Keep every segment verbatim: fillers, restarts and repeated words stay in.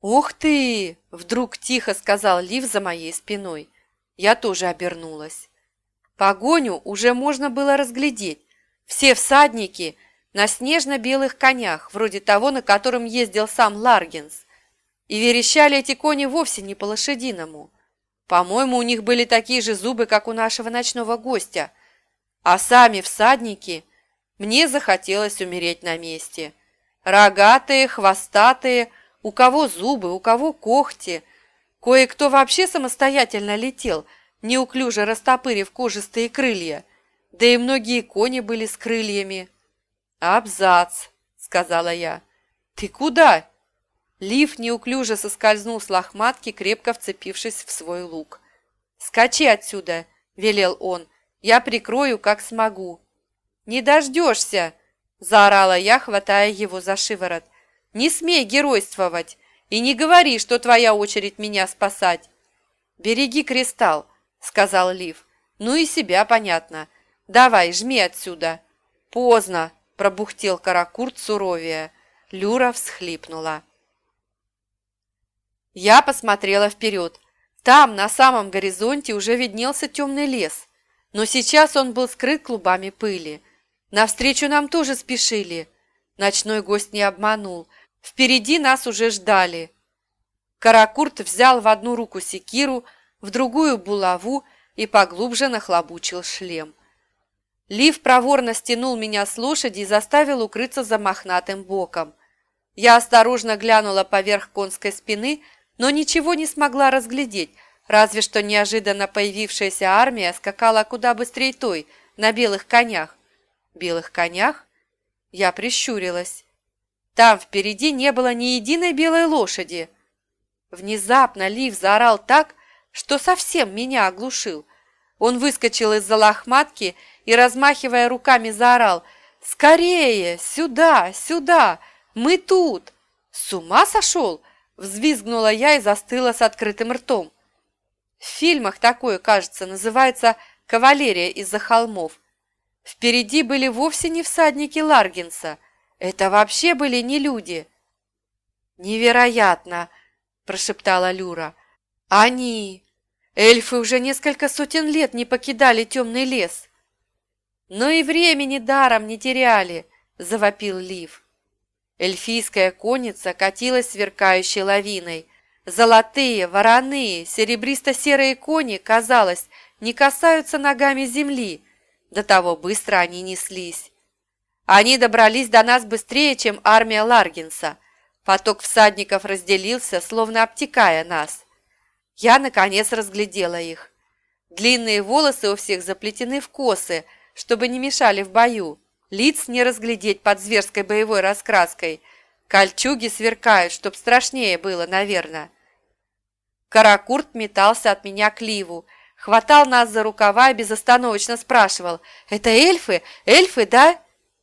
«Ух ты!» – вдруг тихо сказал Лив за моей спиной. Я тоже обернулась. Погоню уже можно было разглядеть. Все всадники на снежно-белых конях, вроде того, на котором ездил сам Ларгенс. И верещали эти кони вовсе не по-лошадиному. По-моему, у них были такие же зубы, как у нашего ночного гостя. А сами всадники... Мне захотелось умереть на месте. Рогатые, хвостатые, у кого зубы, у кого когти. Кое-кто вообще самостоятельно летел, неуклюже растопырив кожистые крылья. Да и многие кони были с крыльями. «Абзац», — сказала я. «Ты куда?» Лив неуклюже соскользнул с лохматки, крепко вцепившись в свой лук. «Скачи отсюда», — велел он. «Я прикрою, как смогу». «Не дождешься!» – заорала я, хватая его за шиворот. «Не смей геройствовать и не говори, что твоя очередь меня спасать!» «Береги кристалл!» – сказал Лив. «Ну и себя понятно. Давай, жми отсюда!» «Поздно!» – пробухтел Каракурт суровее. Люра всхлипнула. Я посмотрела вперед. Там, на самом горизонте, уже виднелся темный лес, но сейчас он был скрыт клубами пыли. Навстречу нам тоже спешили. Ночной гость не обманул. Впереди нас уже ждали. Каракурт взял в одну руку секиру, в другую булаву и поглубже нахлобучил шлем. Лив проворно стянул меня с лошади и заставил укрыться за мохнатым боком. Я осторожно глянула поверх конской спины, но ничего не смогла разглядеть, разве что неожиданно появившаяся армия скакала куда быстрее той, на белых конях. Белых конях? Я прищурилась. Там впереди не было ни единой белой лошади. Внезапно Лив заорал так, что совсем меня оглушил. Он выскочил из-за лохматки и, размахивая руками, заорал: «Скорее! Сюда! Сюда! Мы тут!» «С ума сошел?» – взвизгнула я и застыла с открытым ртом. В фильмах такое, кажется, называется «Кавалерия из-за холмов». Впереди были вовсе не всадники Ларгенса. Это вообще были не люди. «Невероятно!» – прошептала Люра. «Они! Эльфы уже несколько сотен лет не покидали темный лес!» «Но и времени даром не теряли!» – завопил Лив. Эльфийская конница катилась сверкающей лавиной. Золотые, вороные, серебристо-серые кони, казалось, не касаются ногами земли. До того быстро они неслись. Они добрались до нас быстрее, чем армия Ларгенса. Поток всадников разделился, словно обтекая нас. Я, наконец, разглядела их. Длинные волосы у всех заплетены в косы, чтобы не мешали в бою. Лиц не разглядеть под зверской боевой раскраской. Кольчуги сверкают, чтоб страшнее было, наверное. Каракурт метался от меня к Ливу, хватал нас за рукава и безостановочно спрашивал: «Это эльфы? Эльфы, да?»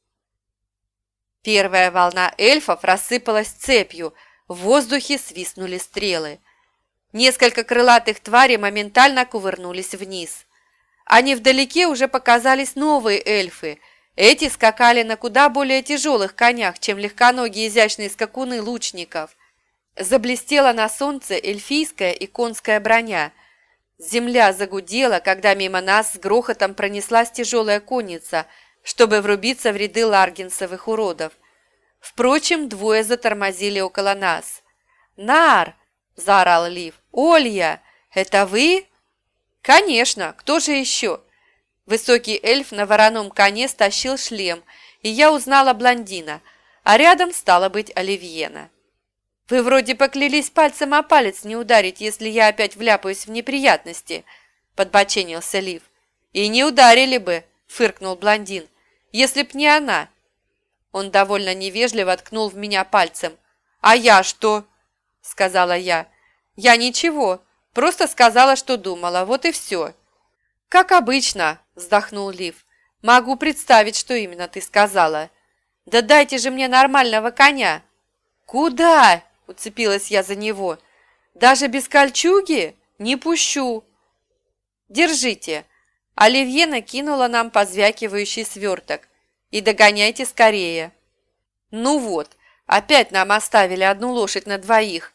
Первая волна эльфов рассыпалась цепью, в воздухе свистнули стрелы. Несколько крылатых тварей моментально кувырнулись вниз. А невдалеке уже показались новые эльфы. Эти скакали на куда более тяжелых конях, чем легконогие изящные скакуны лучников. Заблестела на солнце эльфийская и конская броня. Земля загудела, когда мимо нас с грохотом пронеслась тяжелая конница, чтобы врубиться в ряды ларгенсовых уродов. Впрочем, двое затормозили около нас. «Нар!» – заорал Лив. «Олья! Это вы?» «Конечно! Кто же еще?» Высокий эльф на вороном коне стащил шлем, и я узнала блондина, а рядом стала быть Оливьена. «Вы вроде поклялись пальцем о палец не ударить, если я опять вляпаюсь в неприятности», – подбоченился Лив. «И не ударили бы», – фыркнул блондин, – «если б не она». Он довольно невежливо ткнул в меня пальцем. «А я что?» – сказала я. «Я ничего, просто сказала, что думала, вот и все». «Как обычно», – вздохнул Лив. «Могу представить, что именно ты сказала. Да дайте же мне нормального коня». «Куда?» – уцепилась я за него. «Даже без кольчуги? Не пущу». «Держите». Оливье накинула нам позвякивающий сверток. «И догоняйте скорее». «Ну вот, опять нам оставили одну лошадь на двоих.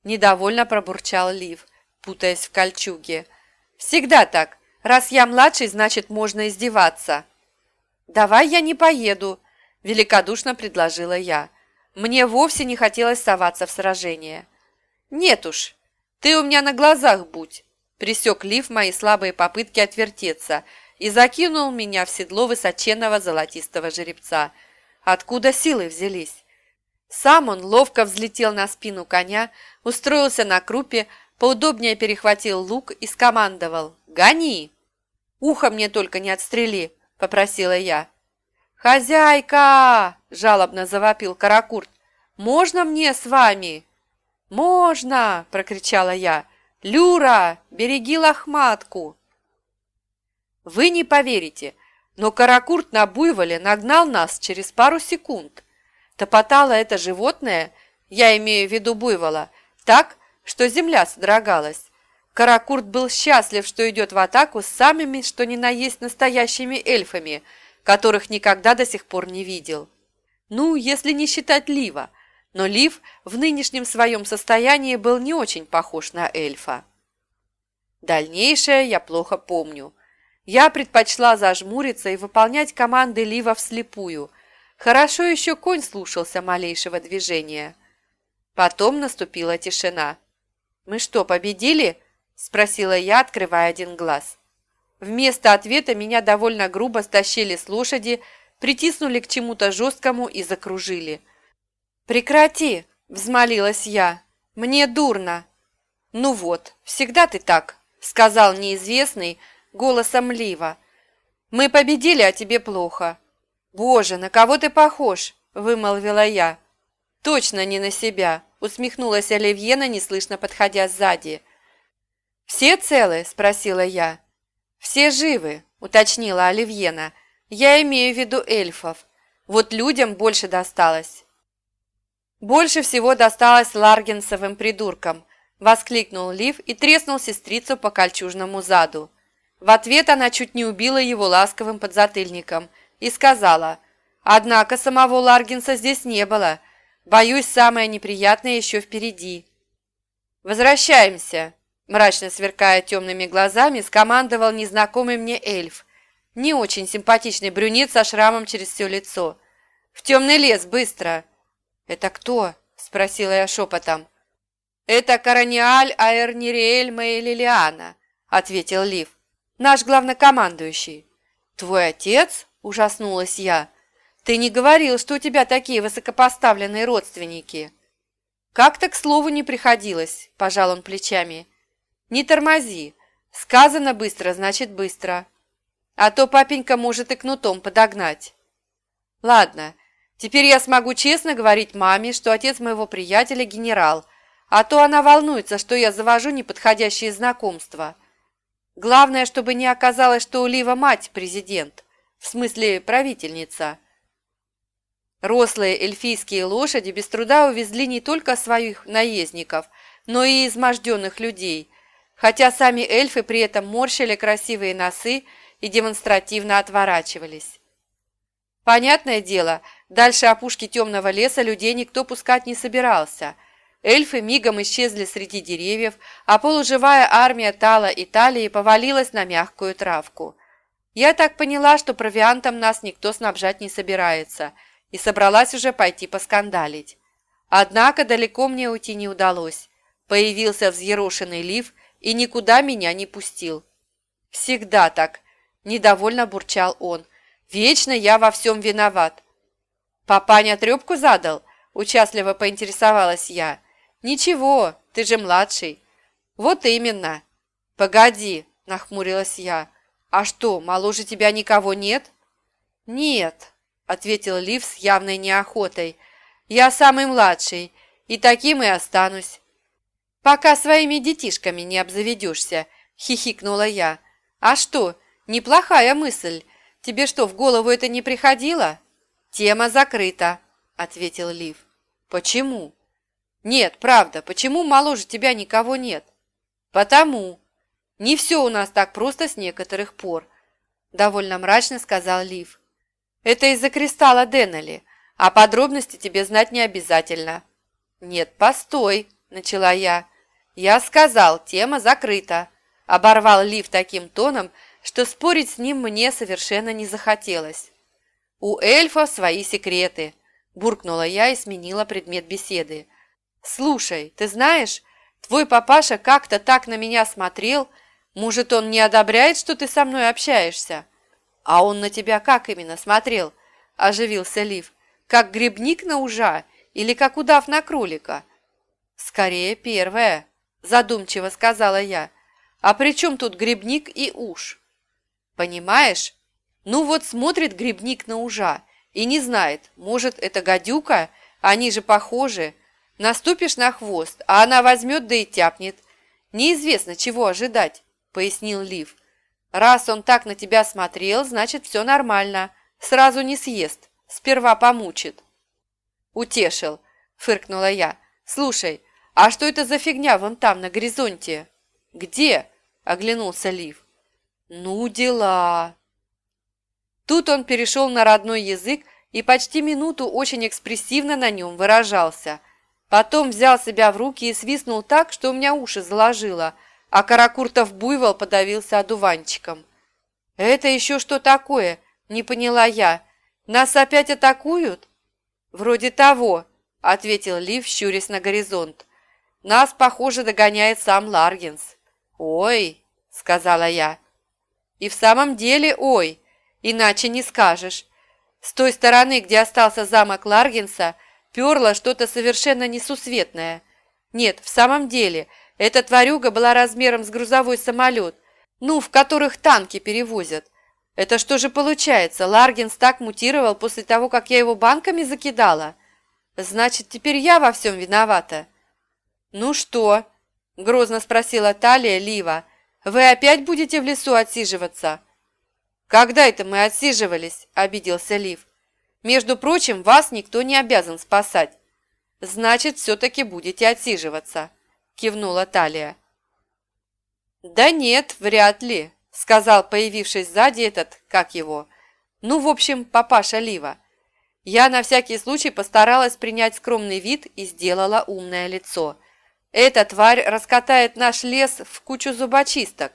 Недовольно пробурчал Лив, путаясь в кольчуге. Всегда так. Раз я младший, значит, можно издеваться. Давай я не поеду, великодушно предложила я. Мне вовсе не хотелось соваться в сражение. Нет уж, ты у меня на глазах будь, пресек Лив мои слабые попытки отвертеться и закинул меня в седло высоченного золотистого жеребца. Откуда силы взялись? Сам он ловко взлетел на спину коня, устроился на крупе, поудобнее перехватил лук и скомандовал: «Гони!» «Ухо мне только не отстрели!» – попросила я. «Хозяйка!» – жалобно завопил Каракурт. «Можно мне с вами?» «Можно!» – прокричала я. «Люра, береги лохматку!» Вы не поверите, но Каракурт на буйволе нагнал нас через пару секунд. Топотало это животное, я имею в виду буйвола, так, что земля содрогалась. Каракурт был счастлив, что идет в атаку с самыми, что ни на есть, настоящими эльфами, которых никогда до сих пор не видел. Ну, если не считать Лива, но Лив в нынешнем своем состоянии был не очень похож на эльфа. Дальнейшее я плохо помню. Я предпочла зажмуриться и выполнять команды Лива вслепую. Хорошо еще конь слушался малейшего движения. Потом наступила тишина. «Мы что, победили?» – спросила я, открывая один глаз. Вместо ответа меня довольно грубо стащили с лошади, притиснули к чему-то жесткому и закружили. «Прекрати!» – взмолилась я. «Мне дурно!» «Ну вот, всегда ты так!» – сказал неизвестный голосом Лива. «Мы победили, а тебе плохо». «Боже, на кого ты похож?» – вымолвила я. «Точно не на себя!» – усмехнулась Оливьена, неслышно подходя сзади. «Все целы?» – спросила я. «Все живы», – уточнила Оливьена. «Я имею в виду эльфов. Вот людям больше досталось». «Больше всего досталось ларгенсовым придуркам», – воскликнул Лив и треснул сестрицу по кольчужному заду. В ответ она чуть не убила его ласковым подзатыльником и сказала: «Однако самого Ларгенса здесь не было. Боюсь, самое неприятное еще впереди». «Возвращаемся», – мрачно сверкая темными глазами, скомандовал незнакомый мне эльф, не очень симпатичный брюнет со шрамом через все лицо. «В темный лес, быстро!» «Это кто?» – спросила я шепотом. «Это Караниаль Аэрнириэль Мейлилиана», – ответил Лив. «Наш главнокомандующий». «Твой отец?» – ужаснулась я. «Ты не говорил, что у тебя такие высокопоставленные родственники». «Как-то, к слову, не приходилось», – пожал он плечами. «Не тормози. Сказано быстро, значит быстро. А то папенька может и кнутом подогнать». «Ладно, теперь я смогу честно говорить маме, что отец моего приятеля генерал, а то она волнуется, что я завожу неподходящие знакомства. Главное, чтобы не оказалось, что у Лива мать президент, в смысле правительница». Рослые эльфийские лошади без труда увезли не только своих наездников, но и изможденных людей, хотя сами эльфы при этом морщили красивые носы и демонстративно отворачивались. Понятное дело, дальше опушки темного леса людей никто пускать не собирался. Эльфы мигом исчезли среди деревьев, а полуживая армия Тала и Талии повалилась на мягкую травку. Я так поняла, что провиантом нас никто снабжать не собирается, и собралась уже пойти поскандалить. Однако далеко мне уйти не удалось. Появился взъерошенный Лив и никуда меня не пустил. «Всегда так», – недовольно бурчал он. «Вечно я во всем виноват». «Папаня трепку задал?» – участливо поинтересовалась я. «Ничего, ты же младший». «Вот именно». «Погоди», – нахмурилась я. «А что, моложе тебя никого нет?» «Нет», – ответил Лив с явной неохотой. «Я самый младший, и таким и останусь». «Пока своими детишками не обзаведешься», – хихикнула я. «А что, неплохая мысль. Тебе что, в голову это не приходило?» «Тема закрыта», – ответил Лив. «Почему?» «Нет, правда, почему моложе тебя никого нет?» «Потому. Не все у нас так просто с некоторых пор», – довольно мрачно сказал Лив. «Это из-за кристалла Деннели, а подробности тебе знать не обязательно». «Нет, постой», начала я. «Я сказал, тема закрыта», – оборвал Лив таким тоном, что спорить с ним мне совершенно не захотелось. «У эльфов свои секреты», – буркнула я и сменила предмет беседы. «Слушай, ты знаешь, твой папаша как-то так на меня смотрел, может, он не одобряет, что ты со мной общаешься?» «А он на тебя как именно смотрел?» – оживился Лив. «Как грибник на ужа или как удав на кролика?» «Скорее первое», – задумчиво сказала я. «А при чем тут грибник и уж?» «Понимаешь? Ну вот смотрит грибник на ужа и не знает, может, это гадюка, они же похожи. Наступишь на хвост, а она возьмет да и тяпнет. Неизвестно, чего ожидать», – пояснил Лив. «Раз он так на тебя смотрел, значит, все нормально. Сразу не съест, сперва помучит». «Утешил», – фыркнула я. «Слушай, а что это за фигня вон там, на горизонте?» «Где?» – оглянулся Лив. «Ну, дела!» Тут он перешел на родной язык и почти минуту очень экспрессивно на нем выражался. Потом взял себя в руки и свистнул так, что у меня уши заложило, а Каракуртов буйвол подавился одуванчиком. «Это еще что такое?» – не поняла я. «Нас опять атакуют?» «Вроде того», – ответил Лив, щурясь на горизонт. «Нас, похоже, догоняет сам Ларгенс». «Ой», – сказала я. «И в самом деле ой, иначе не скажешь. С той стороны, где остался замок Ларгенса, перло что-то совершенно несусветное. Нет, в самом деле, эта тварюга была размером с грузовой самолет, ну, в которых танки перевозят. Это что же получается, Ларгенс так мутировал после того, как я его банками закидала? Значит, теперь я во всем виновата». «Ну что?» – грозно спросила Талия Лива. «Вы опять будете в лесу отсиживаться?» «Когда это мы отсиживались?» – обиделся Лив. «Между прочим, вас никто не обязан спасать». «Значит, все-таки будете отсиживаться», – кивнула Талия. «Да нет, вряд ли», – сказал, появившись сзади этот, как его, ну, в общем, папаша Лива. Я на всякий случай постаралась принять скромный вид и сделала умное лицо. «Эта тварь раскатает наш лес в кучу зубочисток».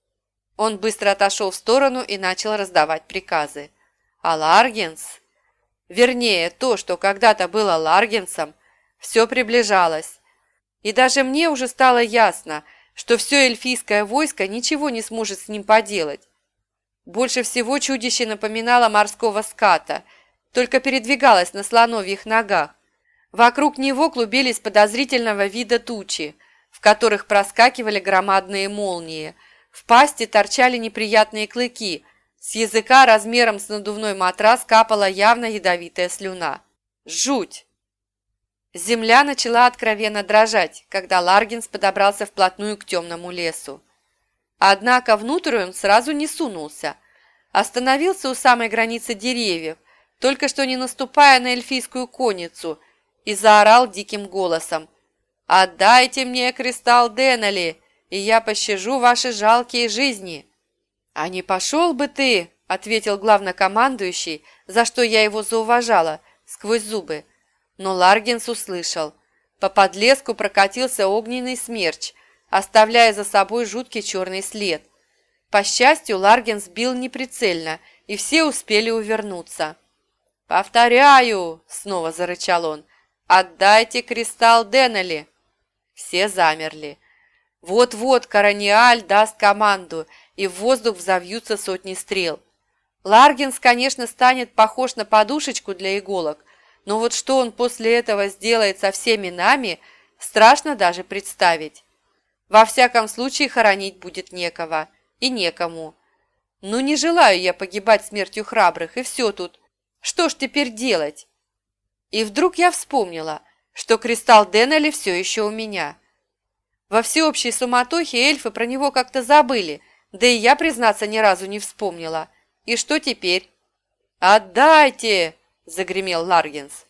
Он быстро отошел в сторону и начал раздавать приказы. А Ларгенс, вернее, то, что когда-то было Ларгенсом, все приближалось. И даже мне уже стало ясно, что все эльфийское войско ничего не сможет с ним поделать. Больше всего чудище напоминало морского ската, только передвигалось на слоновьих ногах. Вокруг него клубились подозрительного вида тучи, в которых проскакивали громадные молнии. В пасти торчали неприятные клыки, с языка размером с надувной матрас капала явно ядовитая слюна. Жуть! Земля начала откровенно дрожать, когда Ларгенс подобрался вплотную к темному лесу. Однако внутрь он сразу не сунулся. Остановился у самой границы деревьев, только что не наступая на эльфийскую конницу, и заорал диким голосом: «Отдайте мне кристалл Деннели, и я пощажу ваши жалкие жизни!» «А не пошел бы ты!» – ответил главнокомандующий, за что я его зауважала, сквозь зубы. Но Ларгенс услышал. По подлеску прокатился огненный смерч, оставляя за собой жуткий черный след. По счастью, Ларгенс бил неприцельно, и все успели увернуться. «Повторяю!» – снова зарычал он. «Отдайте кристалл Деннели!» Все замерли. Вот-вот Караниаль даст команду, и в воздух взовьются сотни стрел. Ларгенс, конечно, станет похож на подушечку для иголок, но вот что он после этого сделает со всеми нами, страшно даже представить. Во всяком случае, хоронить будет некого и некому. Ну, не желаю я погибать смертью храбрых, и все тут. Что ж теперь делать? И вдруг я вспомнила, что кристалл Деннели все еще у меня. Во всеобщей суматохе эльфы про него как-то забыли, да и я, признаться, ни разу не вспомнила. И что теперь? «Отдайте!» – загремел Ларгенс.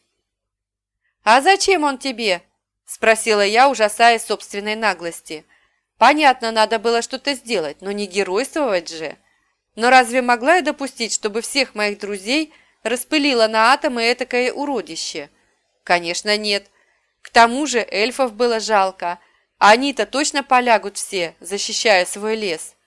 «А зачем он тебе?» – спросила я, ужасаясь собственной наглости. Понятно, надо было что-то сделать, но не геройствовать же. Но разве могла я допустить, чтобы всех моих друзей распылило на атомы этакое уродище? Конечно, нет. К тому же эльфов было жалко, а они-то точно полягут все, защищая свой лес.